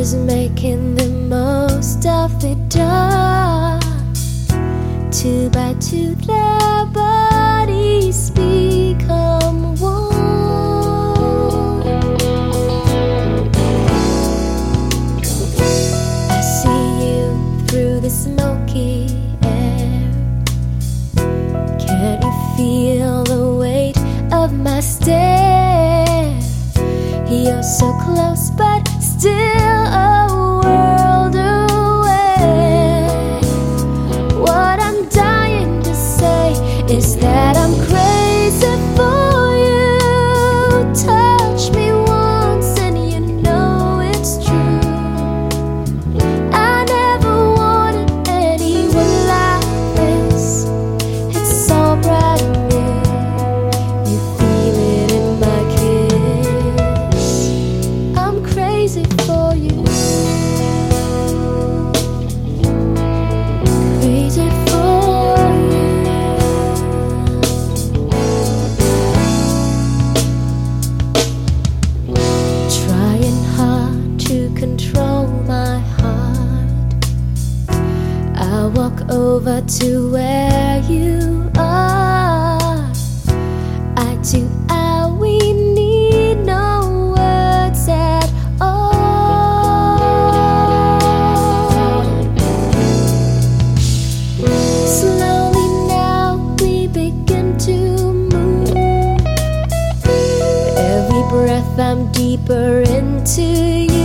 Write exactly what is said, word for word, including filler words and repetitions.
is making the most of the dark. Two by two their bodies become one. I see you through the smoky air. Can't you feel the weight of my stare? You're so close but still a world away. What I'm dying to say is that I'm crazy for you. Touch me once and you know it's true. I never wanted anyone like this. It's all brand new. You feel it in my kiss. I'm crazy for you. Crazy for you. Trying hard to control my heart. I walk over to where you are. I do, I, we need no words at all. Slowly now we begin to move. Every breath I'm deeper into you.